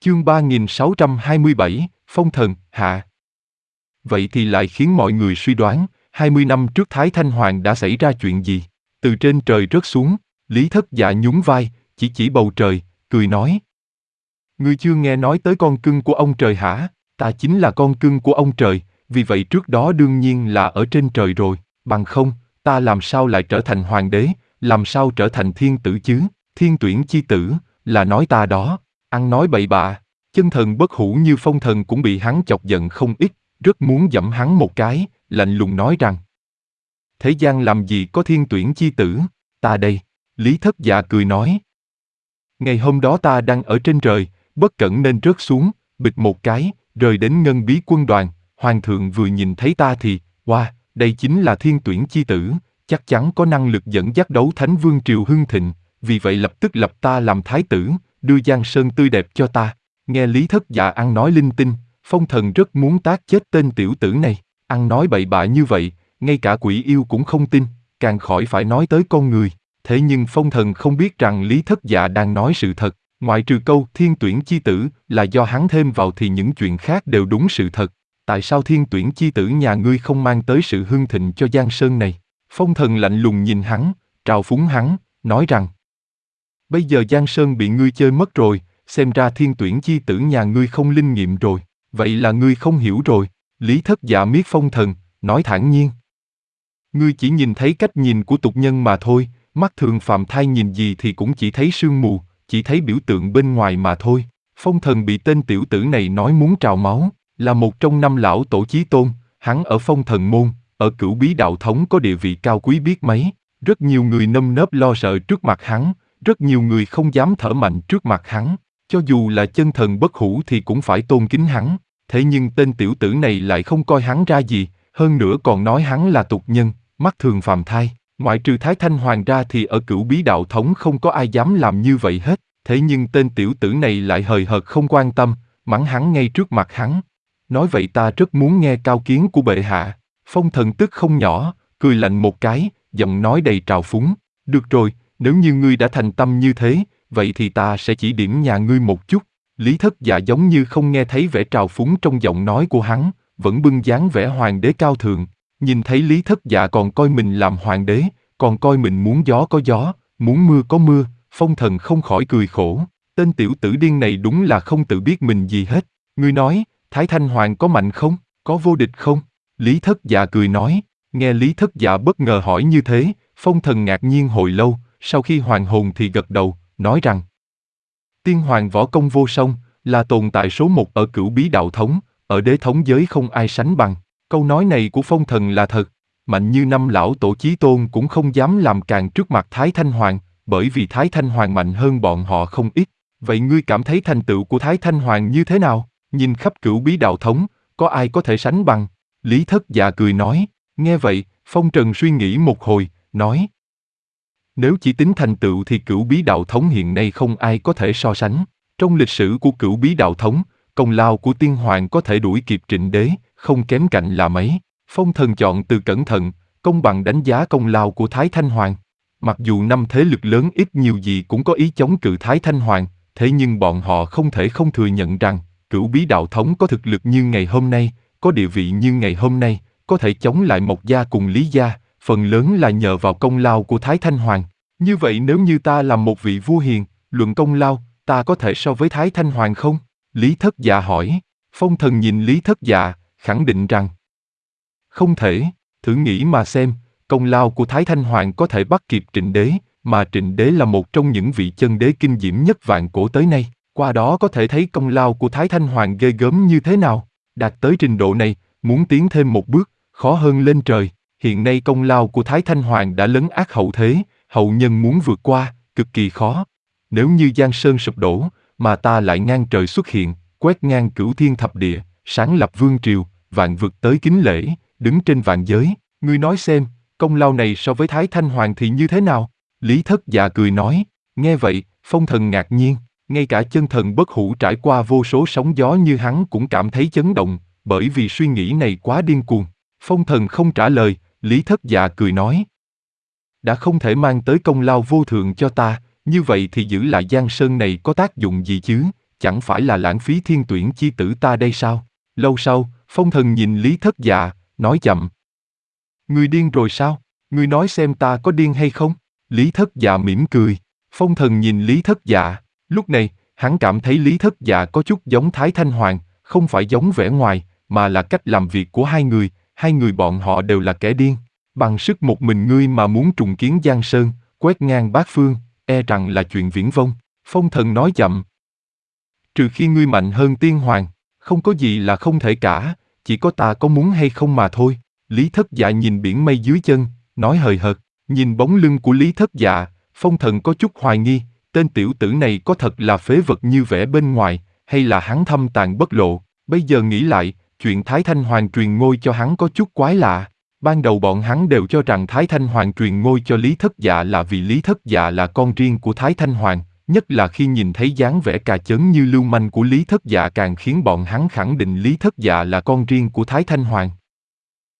Chương 3627, Phong Thần, hạ. Vậy thì lại khiến mọi người suy đoán, 20 năm trước Thái Thanh Hoàng đã xảy ra chuyện gì? Từ trên trời rớt xuống, Lý Thất Dạ nhún vai, chỉ bầu trời, cười nói. Ngươi chưa nghe nói tới con cưng của ông trời hả? Ta chính là con cưng của ông trời, vì vậy trước đó đương nhiên là ở trên trời rồi, bằng không, ta làm sao lại trở thành hoàng đế, làm sao trở thành thiên tử chứ? Thiên tuyển chi tử, là nói ta đó, ăn nói bậy bạ. Chân thần bất hủ như Phong Thần cũng bị hắn chọc giận không ít, rất muốn giẫm hắn một cái, lạnh lùng nói rằng. Thế gian làm gì có thiên tuyển chi tử, ta đây. Lý Thất Dạ cười nói. Ngày hôm đó ta đang ở trên trời, bất cẩn nên rớt xuống, bịch một cái, rời đến Ngân Bí quân đoàn, hoàng thượng vừa nhìn thấy ta thì, wow, đây chính là thiên tuyển chi tử, chắc chắn có năng lực dẫn dắt đấu thánh vương triều hưng thịnh, vì vậy lập tức lập ta làm thái tử, đưa Giang Sơn tươi đẹp cho ta. Nghe Lý Thất Dạ ăn nói linh tinh, Phong Thần rất muốn tát chết tên tiểu tử này, ăn nói bậy bạ như vậy, ngay cả quỷ yêu cũng không tin, càng khỏi phải nói tới con người. Thế nhưng Phong Thần không biết rằng Lý Thất Dạ đang nói sự thật, ngoại trừ câu thiên tuyển chi tử là do hắn thêm vào thì những chuyện khác đều đúng sự thật. Tại sao thiên tuyển chi tử nhà ngươi không mang tới sự hưng thịnh cho Giang Sơn này? Phong Thần lạnh lùng nhìn hắn, trào phúng hắn, nói rằng. Bây giờ Giang Sơn bị ngươi chơi mất rồi, xem ra thiên tuyển chi tử nhà ngươi không linh nghiệm rồi, vậy là ngươi không hiểu rồi. Lý Thất Dạ miết Phong Thần, nói thản nhiên. Ngươi chỉ nhìn thấy cách nhìn của tục nhân mà thôi, mắt thường phàm thai nhìn gì thì cũng chỉ thấy sương mù, chỉ thấy biểu tượng bên ngoài mà thôi. Phong Thần bị tên tiểu tử này nói muốn trào máu, là một trong 5 lão tổ chí tôn, hắn ở Phong Thần môn, ở Cửu Bí đạo thống có địa vị cao quý biết mấy, rất nhiều người nơm nớp lo sợ trước mặt hắn, rất nhiều người không dám thở mạnh trước mặt hắn, cho dù là chân thần bất hủ thì cũng phải tôn kính hắn, thế nhưng tên tiểu tử này lại không coi hắn ra gì, hơn nữa còn nói hắn là tục nhân, mắt thường phàm thai. Ngoại trừ Thái Thanh Hoàng ra thì ở Cửu Bí đạo thống không có ai dám làm như vậy hết, thế nhưng tên tiểu tử này lại hời hợt không quan tâm, mắng hắn ngay trước mặt hắn. Nói vậy ta rất muốn nghe cao kiến của bệ hạ. Phong Thần tức không nhỏ, cười lạnh một cái, giọng nói đầy trào phúng. Được rồi, nếu như ngươi đã thành tâm như thế, vậy thì ta sẽ chỉ điểm nhà ngươi một chút. Lý Thất Dạ giống như không nghe thấy vẻ trào phúng trong giọng nói của hắn, vẫn bưng dáng vẻ hoàng đế cao thượng. Nhìn thấy Lý Thất Dạ còn coi mình làm hoàng đế, còn coi mình muốn gió có gió, muốn mưa có mưa, Phong Thần không khỏi cười khổ. Tên tiểu tử điên này đúng là không tự biết mình gì hết. Ngươi nói, Thái Thanh Hoàng có mạnh không? Có vô địch không? Lý Thất Dạ cười nói. Nghe Lý Thất Dạ bất ngờ hỏi như thế, Phong Thần ngạc nhiên hồi lâu, sau khi hoàn hồn thì gật đầu, nói rằng Tiên Hoàng võ công vô song, là tồn tại số 1 ở Cửu Bí đạo thống, ở đế thống giới không ai sánh bằng. Câu nói này của Phong Thần là thật, mạnh như 5 lão tổ chí tôn cũng không dám làm càn trước mặt Thái Thanh Hoàng, bởi vì Thái Thanh Hoàng mạnh hơn bọn họ không ít. Vậy ngươi cảm thấy thành tựu của Thái Thanh Hoàng như thế nào? Nhìn khắp Cửu Bí đạo thống, có ai có thể sánh bằng? Lý Thất Dạ cười nói. Nghe vậy, Phong Trần suy nghĩ một hồi, nói. Nếu chỉ tính thành tựu thì Cửu Bí đạo thống hiện nay không ai có thể so sánh. Trong lịch sử của Cửu Bí đạo thống, công lao của Tiên Hoàng có thể đuổi kịp Trịnh Đế, không kém cạnh là mấy. Phong Thần chọn từ cẩn thận, công bằng đánh giá công lao của Thái Thanh Hoàng. Mặc dù 5 thế lực lớn ít nhiều gì cũng có ý chống cự Thái Thanh Hoàng, thế nhưng bọn họ không thể không thừa nhận rằng Cửu Bí đạo thống có thực lực như ngày hôm nay, có địa vị như ngày hôm nay, có thể chống lại Mộc gia cùng Lý gia, phần lớn là nhờ vào công lao của Thái Thanh Hoàng. Như vậy nếu như ta là một vị vua hiền, luận công lao, ta có thể so với Thái Thanh Hoàng không? Lý Thất Dạ hỏi. Phong Thần nhìn Lý Thất Dạ, khẳng định rằng không thể. Thử nghĩ mà xem, công lao của Thái Thanh Hoàng có thể bắt kịp Trịnh Đế, mà Trịnh Đế là một trong những vị chân đế kinh diễm nhất vạn cổ tới nay. Qua đó có thể thấy công lao của Thái Thanh Hoàng ghê gớm như thế nào. Đạt tới trình độ này, muốn tiến thêm một bước, khó hơn lên trời. Hiện nay công lao của Thái Thanh Hoàng đã lấn át hậu thế, hậu nhân muốn vượt qua, cực kỳ khó. Nếu như Giang Sơn sụp đổ, mà ta lại ngang trời xuất hiện, quét ngang cửu thiên thập địa, sáng lập vương triều, vạn vực tới kính lễ, đứng trên vạn giới, ngươi nói xem, công lao này so với Thái Thanh Hoàng thì như thế nào? Lý Thất Dạ cười nói. Nghe vậy, Phong Thần ngạc nhiên, ngay cả chân thần bất hủ trải qua vô số sóng gió như hắn cũng cảm thấy chấn động, bởi vì suy nghĩ này quá điên cuồng. Phong Thần không trả lời, Lý Thất Dạ cười nói. Đã không thể mang tới công lao vô thượng cho ta, như vậy thì giữ lại Giang Sơn này có tác dụng gì chứ? chẳng phải là lãng phí thiên tuyển chi tử ta đây sao? Lâu sau, phong thần nhìn Lý Thất Dạ, nói chậm. Ngươi điên rồi sao? Ngươi nói xem ta có điên hay không? Lý Thất Dạ mỉm cười. Phong thần nhìn Lý Thất Dạ. Lúc này, hắn cảm thấy Lý Thất Dạ có chút giống Thái Thanh Hoàng, không phải giống vẻ ngoài, mà là cách làm việc của hai người bọn họ đều là kẻ điên. Bằng sức một mình ngươi mà muốn trùng kiến Giang Sơn, quét ngang bát phương, e rằng là chuyện viển vông. Phong thần nói chậm. Trừ khi ngươi mạnh hơn tiên hoàng, không có gì là không thể cả, chỉ có ta có muốn hay không mà thôi. Lý Thất Dạ nhìn biển mây dưới chân, nói hời hợt, nhìn bóng lưng của Lý Thất Dạ, phong thần có chút hoài nghi, tên tiểu tử này có thật là phế vật như vẻ bên ngoài, hay là hắn thâm tàng bất lộ. Bây giờ nghĩ lại, chuyện Thái Thanh Hoàng truyền ngôi cho hắn có chút quái lạ. Ban đầu bọn hắn đều cho rằng Thái Thanh Hoàng truyền ngôi cho Lý Thất Dạ là vì Lý Thất Dạ là con riêng của Thái Thanh Hoàng, nhất là khi nhìn thấy dáng vẻ cà chớn như lưu manh của Lý Thất Dạ càng khiến bọn hắn khẳng định Lý Thất Dạ là con riêng của Thái Thanh Hoàng.